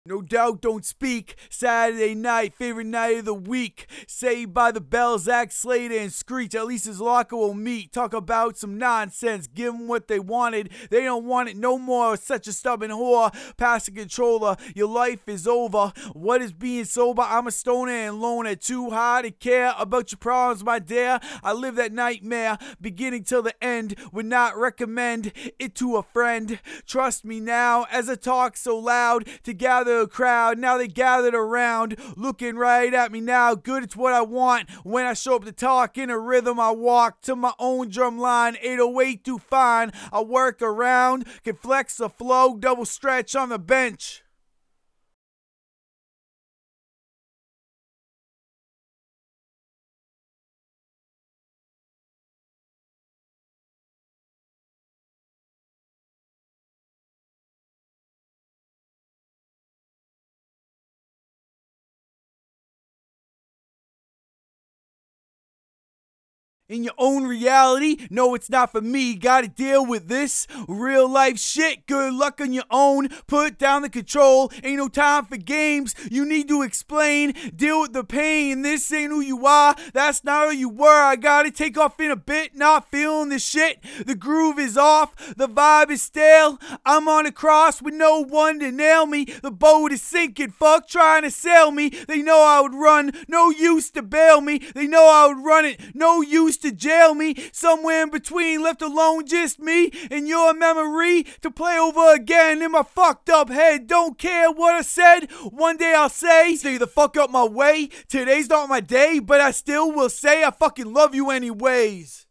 No doubt, don't speak. Saturday night, favorite night of the week. Saved by the Bell, Zack Slater and Screech. At least his locker will meet. Talk about some nonsense. Give them what they wanted. They don't want it no more. Such a stubborn whore. Pass the controller. Your life is over. What is being sober? I'm a stoner and loner. Too hard to care about your problems, my dear. I live that nightmare. Beginning till the end. Would not recommend it to a friend. Trust me now as I talk so loud to gather a crowd. Now they gathered around, looking right at me now. Good, it's what I want. When I show up to talk in a rhythm, I walk to my own drum line. 808 too fine. I work around, can flex the flow, double stretch on the bench. In your own reality, no, it's not for me. Gotta deal with this real life shit. Good luck on your own. Put down the control. Ain't no time for games. You need to explain. Deal with the pain. This ain't who you are. That's not who you were. I gotta take off in a bit. Not feeling the shit. The groove is off. The vibe is stale. I'm on a cross with no one to nail me. The boat is sinking. Fuck trying to sail me. They know I would run. No use to bail me. They know I would run it. No use to jail me. Somewhere in between, left alone, just me and your memory to play over again in my fucked up head. Don't care what I said. One day I'll say, stay the fuck up my way. Today's not my day, but I still will say I fucking love you anyways.